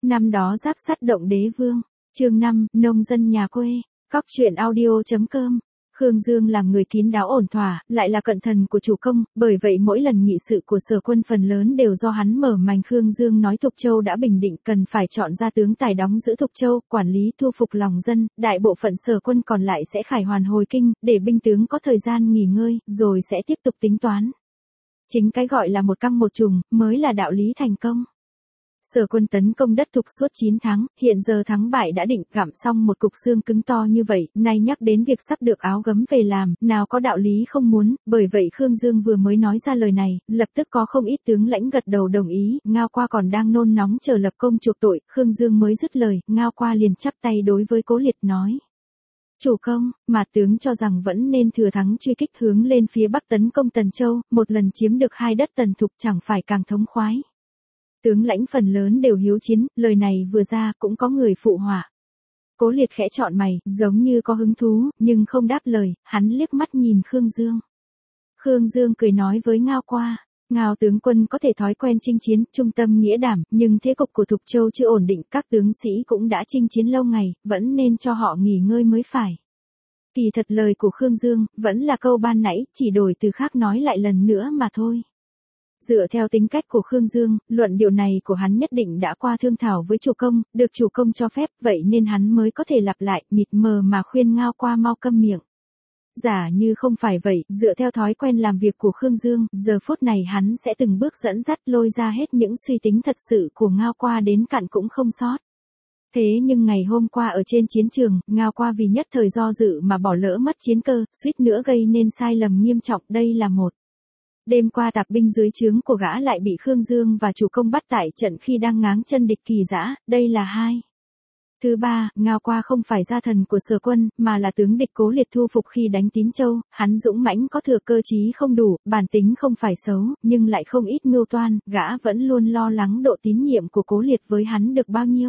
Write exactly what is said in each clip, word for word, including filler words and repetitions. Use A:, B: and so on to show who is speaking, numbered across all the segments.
A: Năm đó giáp sắt động đế vương. Chương năm, nông dân nhà quê. Cóc truyện audio chấm com. Khương Dương làm người kín đáo ổn thỏa, lại là cận thần của chủ công, bởi vậy mỗi lần nghị sự của Sở Quân phần lớn đều do hắn mở mành. Khương Dương nói Thục Châu đã bình định, cần phải chọn ra tướng tài đóng giữ Thục Châu, quản lý thu phục lòng dân, đại bộ phận Sở Quân còn lại sẽ khải hoàn hồi kinh, để binh tướng có thời gian nghỉ ngơi, rồi sẽ tiếp tục tính toán. Chính cái gọi là một căng một trùng, mới là đạo lý thành công. Sở Quân tấn công đất Thục suốt chín tháng, hiện giờ thắng bại đã định, gặm xong một cục xương cứng to như vậy, nay nhắc đến việc sắp được áo gấm về làm, nào có đạo lý không muốn, bởi vậy Khương Dương vừa mới nói ra lời này, lập tức có không ít tướng lãnh gật đầu đồng ý, Ngao Qua còn đang nôn nóng chờ lập công chuộc tội, Khương Dương mới dứt lời, Ngao Qua liền chắp tay đối với Cố Liệt nói. Chủ công, mà tướng cho rằng vẫn nên thừa thắng truy kích hướng lên phía bắc tấn công Tần Châu, một lần chiếm được hai đất Tần Thục chẳng phải càng thống khoái. Tướng lãnh phần lớn đều hiếu chiến, lời này vừa ra cũng có người phụ họa. Cố Liệt khẽ chọn mày, giống như có hứng thú, nhưng không đáp lời, hắn liếc mắt nhìn Khương Dương. Khương Dương cười nói với Ngao Qua, Ngao tướng quân có thể thói quen chinh chiến, trung tâm nghĩa đảm, nhưng thế cục của Thục Châu chưa ổn định, các tướng sĩ cũng đã chinh chiến lâu ngày, vẫn nên cho họ nghỉ ngơi mới phải. Kỳ thật lời của Khương Dương, vẫn là câu ban nãy, chỉ đổi từ khác nói lại lần nữa mà thôi. Dựa theo tính cách của Khương Dương, luận điều này của hắn nhất định đã qua thương thảo với chủ công, được chủ công cho phép, vậy nên hắn mới có thể lặp lại, mịt mờ mà khuyên Ngao Qua mau câm miệng. Giả như không phải vậy, dựa theo thói quen làm việc của Khương Dương, giờ phút này hắn sẽ từng bước dẫn dắt lôi ra hết những suy tính thật sự của Ngao Qua đến cặn cũng không sót. Thế nhưng ngày hôm qua ở trên chiến trường, Ngao Qua vì nhất thời do dự mà bỏ lỡ mất chiến cơ, suýt nữa gây nên sai lầm nghiêm trọng, đây là một. Đêm qua tạp binh dưới trướng của gã lại bị Khương Dương và chủ công bắt tại trận khi đang ngáng chân địch Kỳ Dã, đây là hai. Thứ ba, Ngao Qua không phải gia thần của Sở Quân, mà là tướng địch Cố Liệt thu phục khi đánh Tín Châu, hắn dũng mãnh có thừa, cơ trí không đủ, bản tính không phải xấu, nhưng lại không ít mưu toan, gã vẫn luôn lo lắng độ tín nhiệm của Cố Liệt với hắn được bao nhiêu.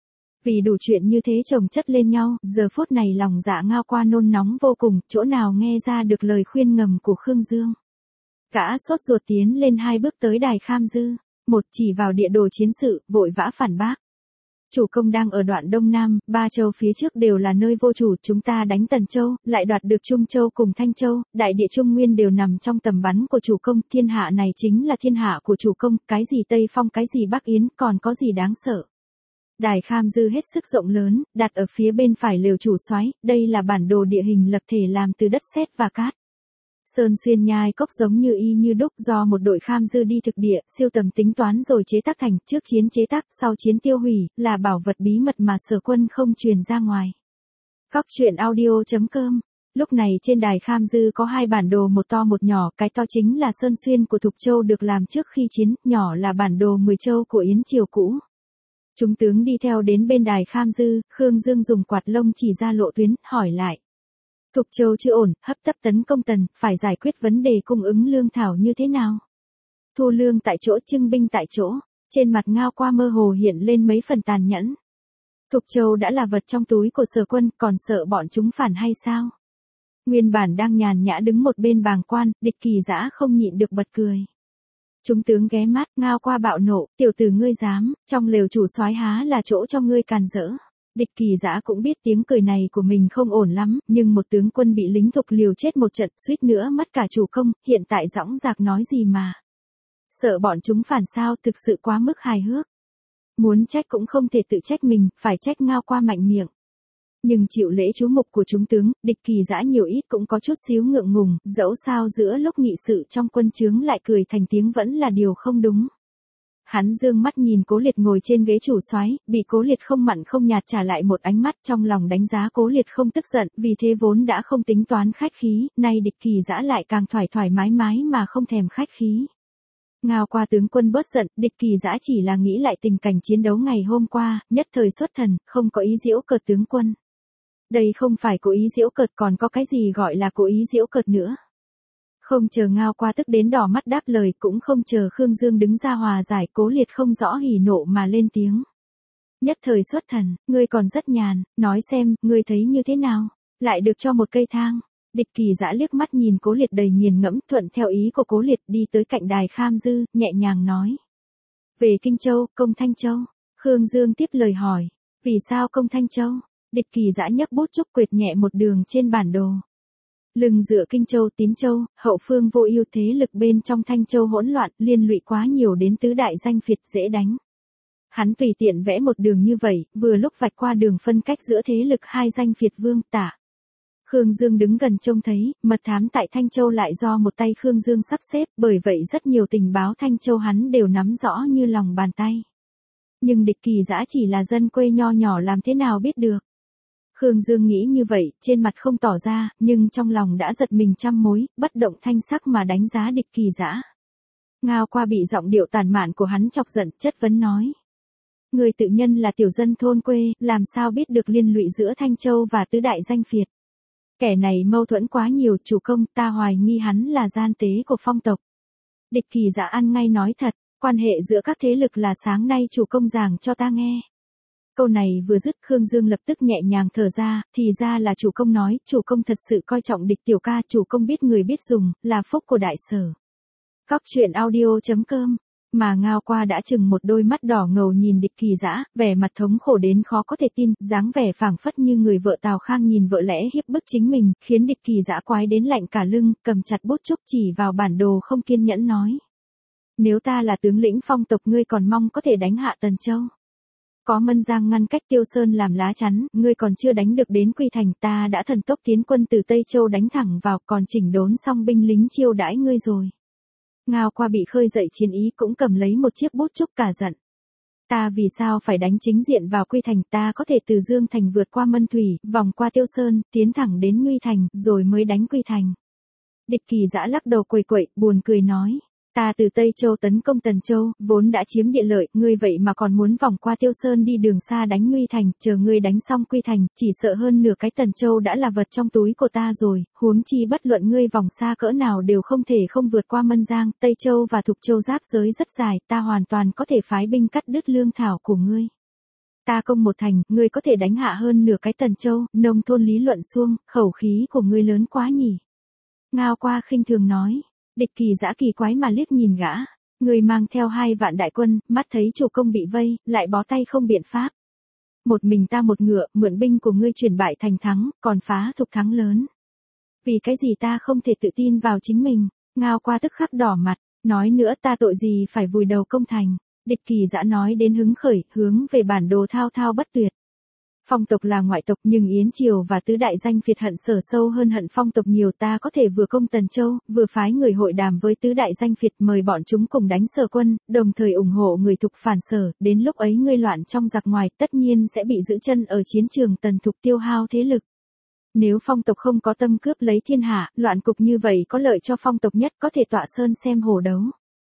A: Vì đủ chuyện như thế chồng chất lên nhau, giờ phút này lòng dạ Ngao Qua nôn nóng vô cùng, chỗ nào nghe ra được lời khuyên ngầm của Khương Dương. Gã sốt ruột tiến lên hai bước tới đài Kham Dư, một chỉ vào địa đồ chiến sự, vội vã phản bác. Chủ công đang ở đoạn Đông Nam, ba châu phía trước đều là nơi vô chủ, chúng ta đánh Tần Châu, lại đoạt được Trung Châu cùng Thanh Châu, đại địa Trung Nguyên đều nằm trong tầm bắn của chủ công, thiên hạ này chính là thiên hạ của chủ công, cái gì Tây Phong cái gì Bắc Yến, còn có gì đáng sợ. Đài Kham Dư hết sức rộng lớn, đặt ở phía bên phải lều chủ soái, đây là bản đồ địa hình lập thể làm từ đất sét và cát. Sơn xuyên nhai cốc giống như y như đúc, do một đội Kham Dư đi thực địa, siêu tầm tính toán rồi chế tác thành, trước chiến chế tác, sau chiến tiêu hủy, là bảo vật bí mật mà Sở Quân không truyền ra ngoài. Cóc truyện audio chấm com. Lúc này trên đài Kham Dư có hai bản đồ, một to một nhỏ, cái to chính là Sơn xuyên của Thục Châu được làm trước khi chiến, nhỏ là bản đồ mười châu của Yến Triều cũ. Chúng tướng đi theo đến bên đài Kham Dư, Khương Dương dùng quạt lông chỉ ra lộ tuyến, hỏi lại. Thục Châu chưa ổn, hấp tấp tấn công Tần, phải giải quyết vấn đề cung ứng lương thảo như thế nào? Thu lương tại chỗ, trưng binh tại chỗ, trên mặt Ngao Qua mơ hồ hiện lên mấy phần tàn nhẫn. Thục Châu đã là vật trong túi của Sở Quân, còn sợ bọn chúng phản hay sao? Nguyên bản đang nhàn nhã đứng một bên bàng quan, địch Kỳ Dã không nhịn được bật cười. Chúng tướng ghé mắt, Ngao Qua bạo nộ, tiểu tử ngươi dám, trong lều chủ soái há là chỗ cho ngươi càn rỡ. Địch Kỳ Dã cũng biết tiếng cười này của mình không ổn lắm, nhưng một tướng quân bị lính Thục liều chết một trận, suýt nữa mất cả chủ công, hiện tại dõng dạc nói gì mà. Sợ bọn chúng phản sao, thực sự quá mức hài hước. Muốn trách cũng không thể tự trách mình, phải trách Ngao Qua mạnh miệng. Nhưng chịu lễ chú mục của chúng tướng, địch Kỳ Dã nhiều ít cũng có chút xíu ngượng ngùng, dẫu sao giữa lúc nghị sự trong quân trướng lại cười thành tiếng vẫn là điều không đúng. Hắn dương mắt nhìn Cố Liệt ngồi trên ghế chủ soái, bị Cố Liệt không mặn không nhạt trả lại một ánh mắt, trong lòng đánh giá Cố Liệt không tức giận, vì thế vốn đã không tính toán khách khí, nay địch Kỳ Dã lại càng thoải thoải mái mái mà không thèm khách khí. Ngao Qua tướng quân bớt giận, địch Kỳ Dã chỉ là nghĩ lại tình cảnh chiến đấu ngày hôm qua, nhất thời xuất thần, không có ý giễu cợt tướng quân. Đây không phải cố ý giễu cợt, còn có cái gì gọi là cố ý giễu cợt nữa. Không chờ Ngao Qua tức đến đỏ mắt đáp lời, cũng không chờ Khương Dương đứng ra hòa giải, Cố Liệt không rõ hỉ nộ mà lên tiếng. Nhất thời xuất thần, ngươi còn rất nhàn, nói xem, ngươi thấy như thế nào, lại được cho một cây thang. Địch Kỳ Dã liếc mắt nhìn Cố Liệt đầy nghiền ngẫm, thuận theo ý của Cố Liệt đi tới cạnh đài Kham Dư, nhẹ nhàng nói. Về Kinh Châu, công Thanh Châu. Khương Dương tiếp lời hỏi, vì sao công Thanh Châu? Địch Kỳ Dã nhấc bút trúc quệt nhẹ một đường trên bản đồ. Lưng dựa Kinh Châu, Tín Châu, hậu phương vô ưu thế lực bên trong Thanh Châu hỗn loạn, liên lụy quá nhiều đến tứ đại danh phiệt dễ đánh. Hắn tùy tiện vẽ một đường như vậy, vừa lúc vạch qua đường phân cách giữa thế lực hai danh phiệt Vương Tả. Khương Dương đứng gần trông thấy, mật thám tại Thanh Châu lại do một tay Khương Dương sắp xếp, bởi vậy rất nhiều tình báo Thanh Châu hắn đều nắm rõ như lòng bàn tay. Nhưng Địch Kỳ Dã chỉ là dân quê nho nhỏ làm thế nào biết được. Khương Dương nghĩ như vậy, trên mặt không tỏ ra, nhưng trong lòng đã giật mình trăm mối, bất động thanh sắc mà đánh giá Địch Kỳ Dã. Ngao Qua bị giọng điệu tàn mạn của hắn chọc giận, chất vấn nói. Người tự nhân là tiểu dân thôn quê, làm sao biết được liên lụy giữa Thanh Châu và tứ đại danh phiệt. Kẻ này mâu thuẫn quá nhiều, chủ công, ta hoài nghi hắn là gian tế của phong tộc. Địch Kỳ Dã ăn ngay nói thật, quan hệ giữa các thế lực là sáng nay chủ công giảng cho ta nghe. Câu này vừa dứt, Khương Dương lập tức nhẹ nhàng thở ra, thì ra là chủ công nói, chủ công thật sự coi trọng Địch tiểu ca, chủ công biết người biết dùng, là phúc của đại sở. Cóc truyện audio chấm com. Mà Ngao Qua đã chừng một đôi mắt đỏ ngầu nhìn Địch Kỳ Dã, vẻ mặt thống khổ đến khó có thể tin, dáng vẻ phảng phất như người vợ Tào Khang nhìn vợ lẽ hiếp bức chính mình, khiến Địch Kỳ Dã quái đến lạnh cả lưng, cầm chặt bút trúc chỉ vào bản đồ không kiên nhẫn nói. Nếu ta là tướng lĩnh phong tộc, ngươi còn mong có thể đánh hạ Tần Châu. Có Mân Giang ngăn cách Tiêu Sơn làm lá chắn, ngươi còn chưa đánh được đến Quy Thành, ta đã thần tốc tiến quân từ Tây Châu đánh thẳng vào, còn chỉnh đốn xong binh lính chiêu đãi ngươi rồi. Ngao Qua bị khơi dậy chiến ý cũng cầm lấy một chiếc bút trúc cả giận. Ta vì sao phải đánh chính diện vào Quy Thành, ta có thể từ Dương Thành vượt qua Mân Thủy, vòng qua Tiêu Sơn, tiến thẳng đến Nguy Thành, rồi mới đánh Quy Thành. Địch Kỳ Dã lắc đầu quẩy quậy, buồn cười nói. Ta từ Tây Châu tấn công Tần Châu, vốn đã chiếm địa lợi, ngươi vậy mà còn muốn vòng qua Tiêu Sơn đi đường xa đánh Nguy Thành, chờ ngươi đánh xong Quy Thành, chỉ sợ hơn nửa cái Tần Châu đã là vật trong túi của ta rồi, huống chi bất luận ngươi vòng xa cỡ nào đều không thể không vượt qua Mân Giang, Tây Châu và Thục Châu giáp giới rất dài, ta hoàn toàn có thể phái binh cắt đứt lương thảo của ngươi. Ta công một thành, ngươi có thể đánh hạ hơn nửa cái Tần Châu, nông thôn lý luận xuông, khẩu khí của ngươi lớn quá nhỉ. Ngao Qua khinh thường nói. Địch Kỳ Dã kỳ quái mà liếc nhìn gã, người mang theo hai vạn đại quân, mắt thấy chủ công bị vây, lại bó tay không biện pháp. Một mình ta một ngựa, mượn binh của ngươi chuyển bại thành thắng, còn phá Thục thắng lớn. Vì cái gì ta không thể tự tin vào chính mình? Ngao Qua tức khắc đỏ mặt, nói nữa ta tội gì phải vùi đầu công thành. Địch Kỳ Dã nói đến hứng khởi, hướng về bản đồ thao thao bất tuyệt. Phong tộc là ngoại tộc nhưng Yến Triều và tứ đại danh phiệt hận sở sâu hơn hận phong tộc nhiều, ta có thể vừa công Tần Châu, vừa phái người hội đàm với tứ đại danh phiệt mời bọn chúng cùng đánh Sở quân, đồng thời ủng hộ người Thục phản Sở, đến lúc ấy ngươi loạn trong giặc ngoài tất nhiên sẽ bị giữ chân ở chiến trường Tần Thục tiêu hao thế lực. Nếu phong tộc không có tâm cướp lấy thiên hạ, loạn cục như vậy có lợi cho phong tộc nhất, có thể tọa sơn xem hổ đấu.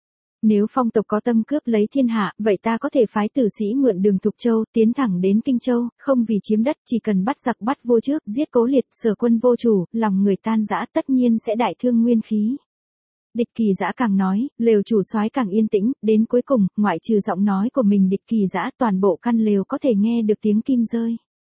A: Nếu phong tộc có tâm cướp lấy thiên hạ, vậy ta có thể phái tử sĩ mượn đường Thục Châu, tiến thẳng đến Kinh Châu, không vì chiếm đất, chỉ cần bắt giặc bắt vua trước, giết Cố Liệt, Sở quân vô chủ, lòng người tan rã tất nhiên sẽ đại thương nguyên khí. Địch Kỳ Dã càng nói, lều chủ soái càng yên tĩnh, đến cuối cùng, ngoại trừ giọng nói của mình Địch Kỳ Dã, toàn bộ căn lều có thể nghe được tiếng kim rơi.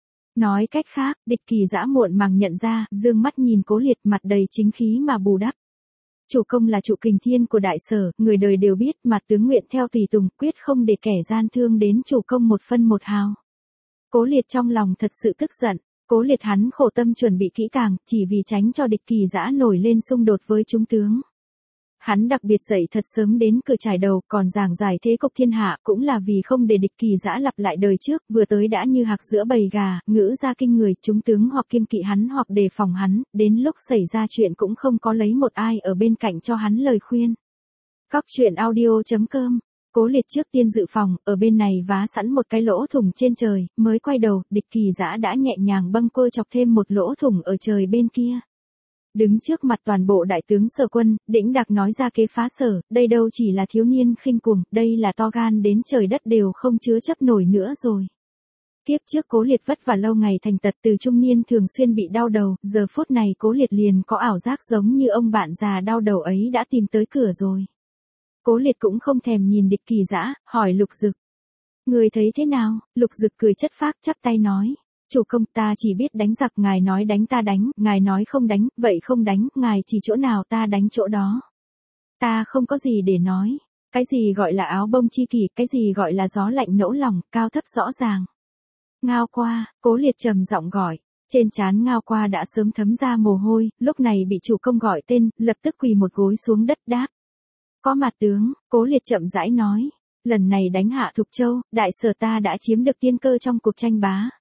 A: Nói cách khác, Địch Kỳ Dã muộn màng nhận ra, dương mắt nhìn Cố Liệt, mặt đầy chính khí mà bù đắp. Chủ công là trụ kình thiên của đại sở, người đời đều biết, mà tướng nguyện theo tùy tùng, quyết không để kẻ gian thương đến chủ công một phân một hào. Cố Liệt trong lòng thật sự tức giận, Cố Liệt hắn khổ tâm chuẩn bị kỹ càng, chỉ vì tránh cho Địch Kỳ Dã nổi lên xung đột với chúng tướng. Hắn đặc biệt dậy thật sớm đến cửa trải đầu, còn giảng giải thế cục thiên hạ, cũng là vì không để Địch Kỳ Dã lặp lại đời trước, vừa tới đã như hạc giữa bầy gà, ngữ ra kinh người, chúng tướng hoặc kiêng kỵ hắn hoặc đề phòng hắn, đến lúc xảy ra chuyện cũng không có lấy một ai ở bên cạnh cho hắn lời khuyên. Cóc truyện audio chấm com. Cố Liệt trước tiên dự phòng, ở bên này vá sẵn một cái lỗ thủng trên trời, mới quay đầu, Địch Kỳ Dã đã nhẹ nhàng bâng quơ chọc thêm một lỗ thủng ở trời bên kia. Đứng trước mặt toàn bộ đại tướng Sở quân, đĩnh đạc nói ra kế phá Sở, đây đâu chỉ là thiếu niên khinh cuồng, đây là to gan đến trời đất đều không chứa chấp nổi nữa rồi. Tiếp trước Cố Liệt vất vả lâu ngày thành tật, từ trung niên thường xuyên bị đau đầu, giờ phút này Cố Liệt liền có ảo giác giống như ông bạn già đau đầu ấy đã tìm tới cửa rồi. Cố Liệt cũng không thèm nhìn Địch Kỳ Dã, hỏi Lục Dực. Người thấy thế nào? Lục Dực cười chất phác chắp tay nói. Chủ công, ta chỉ biết đánh giặc, ngài nói đánh ta đánh, ngài nói không đánh, vậy không đánh, ngài chỉ chỗ nào ta đánh chỗ đó. Ta không có gì để nói. Cái gì gọi là áo bông chi kỷ, cái gì gọi là gió lạnh nẫu lòng, cao thấp rõ ràng. Ngao Qua, Cố Liệt trầm giọng gọi. Trên trán Ngao Qua đã sớm thấm ra mồ hôi, lúc này bị chủ công gọi tên, lập tức quỳ một gối xuống đất đáp. Có mặt tướng, Cố Liệt chậm rãi nói. Lần này đánh hạ Thục Châu, đại sở ta đã chiếm được tiên cơ trong cuộc tranh bá.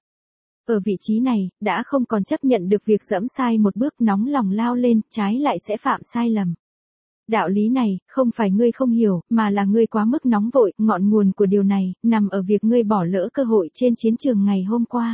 A: Ở vị trí này, đã không còn chấp nhận được việc dẫm sai một bước, nóng lòng lao lên, trái lại sẽ phạm sai lầm. Đạo lý này, không phải ngươi không hiểu, mà là ngươi quá mức nóng vội, ngọn nguồn của điều này, nằm ở việc ngươi bỏ lỡ cơ hội trên chiến trường ngày hôm qua.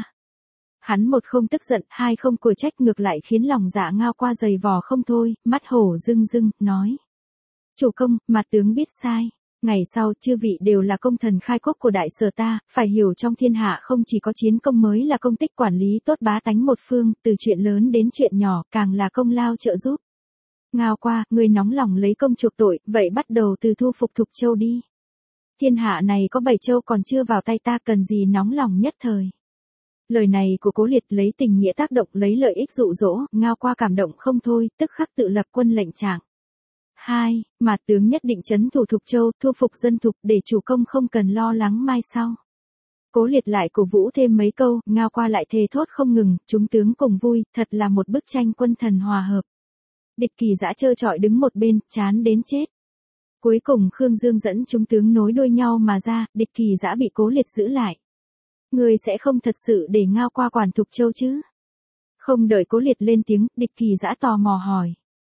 A: Hắn một không tức giận, hai không của trách, ngược lại khiến lòng dạ Ngao Qua dày vò không thôi, mắt hổ rưng rưng, nói. Chủ công, mặt tướng biết sai. Ngày sau, chư vị đều là công thần khai quốc của đại sở ta, phải hiểu trong thiên hạ không chỉ có chiến công mới là công tích, quản lý tốt bá tánh một phương, từ chuyện lớn đến chuyện nhỏ, càng là công lao trợ giúp. Ngao Qua, người nóng lòng lấy công chuộc tội, vậy bắt đầu từ thu phục Thục Châu đi. Thiên hạ này có bảy châu còn chưa vào tay ta, cần gì nóng lòng nhất thời. Lời này của Cố Liệt lấy tình nghĩa tác động, lấy lợi ích dụ dỗ, Ngao Qua cảm động không thôi, tức khắc tự lập quân lệnh trạng. hai. Mạt tướng nhất định trấn thủ Thục Châu, thu phục dân Thục, để chủ công không cần lo lắng mai sau. Cố Liệt lại cổ vũ thêm mấy câu, Ngao Qua lại thề thốt không ngừng, chúng tướng cùng vui, thật là một bức tranh quân thần hòa hợp. Địch Kỳ Dã trơ trọi đứng một bên, chán đến chết. Cuối cùng Khương Dương dẫn chúng tướng nối đuôi nhau mà ra, Địch Kỳ Dã bị Cố Liệt giữ lại. Ngươi sẽ không thật sự để Ngao Qua quản Thục Châu chứ? Không đợi Cố Liệt lên tiếng, Địch Kỳ Dã tò mò hỏi.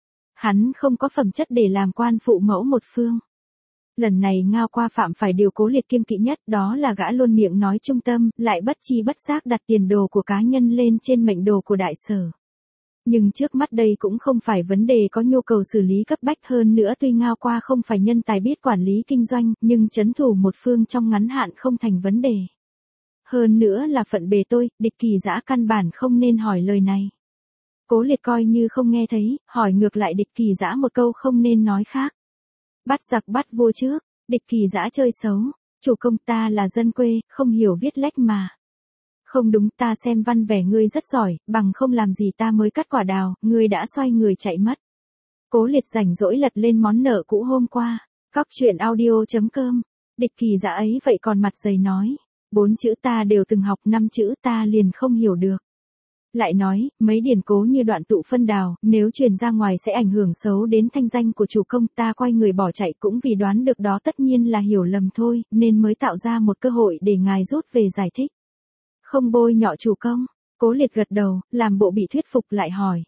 A: Hắn không có phẩm chất để làm quan phụ mẫu một phương. Lần này Ngao Qua phạm phải điều Cố Liệt kiêng kỵ nhất, đó là gã luôn miệng nói trung tâm, lại bất chi bất giác đặt tiền đồ của cá nhân lên trên mệnh đồ của đại sở. Nhưng trước mắt đây cũng không phải vấn đề có nhu cầu xử lý cấp bách, hơn nữa tuy Ngao Qua không phải nhân tài biết quản lý kinh doanh, nhưng trấn thủ một phương trong ngắn hạn không thành vấn đề. Hơn nữa là phận bề tôi, Địch Kỳ Dã căn bản không nên hỏi lời này. Cố Liệt coi như không nghe thấy, hỏi ngược lại Địch Kỳ Dã một câu không nên nói khác. Bắt giặc bắt vua trước, Địch Kỳ Dã chơi xấu, chủ công ta là dân quê, không hiểu viết lách mà. Không đúng, ta xem văn vẻ ngươi rất giỏi, bằng không làm gì ta mới cắt quả đào, ngươi đã xoay người chạy mất. Cố Liệt rảnh rỗi lật lên món nợ cũ hôm qua. Cóc truyện audio chấm com. Địch Kỳ Dã ấy vậy còn mặt dày nói. Bốn chữ ta đều từng học, năm chữ ta liền không hiểu được. Lại nói, mấy điển cố như đoạn tụ phân đào, nếu truyền ra ngoài sẽ ảnh hưởng xấu đến thanh danh của chủ công, ta quay người bỏ chạy cũng vì đoán được đó tất nhiên là hiểu lầm thôi, nên mới tạo ra một cơ hội để ngài rút về giải thích. Không bôi nhọ chủ công, Cố Liệt gật đầu, làm bộ bị thuyết phục lại hỏi.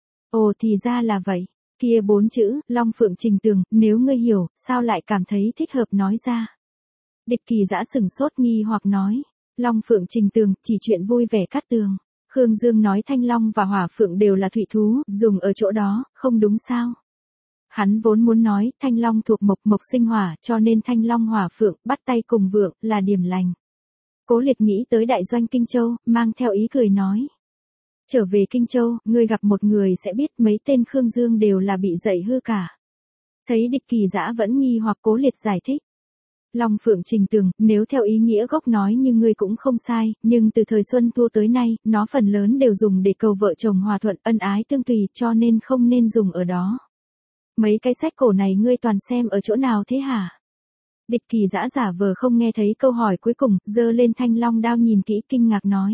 A: Ồ thì ra là vậy, kia bốn chữ, Long Phượng Trình Tường, nếu ngươi hiểu, sao lại cảm thấy thích hợp nói ra. Địch Kỳ Dã sừng sốt nghi hoặc nói, Long Phượng Trình Tường, chỉ chuyện vui vẻ cắt tường. Khương Dương nói Thanh Long và Hỏa Phượng đều là thủy thú, dùng ở chỗ đó, không đúng sao? Hắn vốn muốn nói, Thanh Long thuộc mộc, mộc sinh hỏa, cho nên Thanh Long Hỏa Phượng, bắt tay cùng vượng, là điểm lành. Cố Liệt nghĩ tới đại doanh Kinh Châu, mang theo ý cười nói. Trở về Kinh Châu, ngươi gặp một người sẽ biết mấy tên Khương Dương đều là bị dạy hư cả. Thấy Địch Kỳ Dã vẫn nghi hoặc, Cố Liệt giải thích. Long Phượng Trình Tường, nếu theo ý nghĩa gốc nói như ngươi cũng không sai, nhưng từ thời Xuân Thu tới nay, nó phần lớn đều dùng để cầu vợ chồng hòa thuận, ân ái tương tùy, cho nên không nên dùng ở đó. Mấy cái sách cổ này ngươi toàn xem ở chỗ nào thế hả? Địch Kỳ Dã giả vờ không nghe thấy câu hỏi cuối cùng, giơ lên thanh long đao nhìn kỹ kinh ngạc nói.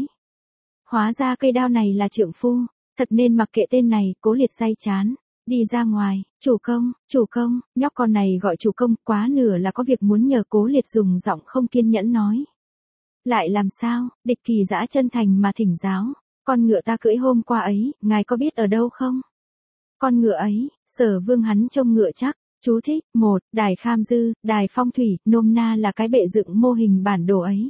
A: Hóa ra cây đao này là trượng phu, thật nên mặc kệ tên này, Cố Liệt say chán. Đi ra ngoài, chủ công, chủ công, nhóc con này gọi chủ công, quá nửa là có việc muốn nhờ. Cố Liệt dùng giọng không kiên nhẫn nói. Lại làm sao, Địch Kỳ Dã chân thành mà thỉnh giáo, con ngựa ta cưỡi hôm qua ấy, ngài có biết ở đâu không? Con ngựa ấy, Sở Vương hắn trông ngựa chắc. Chú thích, một, đài kham dư, đài phong thủy, nôm na là cái bệ dựng mô hình bản đồ ấy.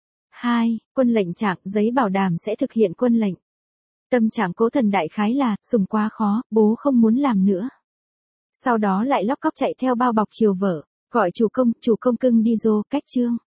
A: hai, quân lệnh trạng, giấy bảo đảm sẽ thực hiện quân lệnh. Tâm trạng Cố Thần đại khái là, sùng quá khó, bố không muốn làm nữa. Sau đó lại lóc cóc chạy theo bao bọc chiều vợ, gọi chủ công, chủ công cưng đi rô, cách chương.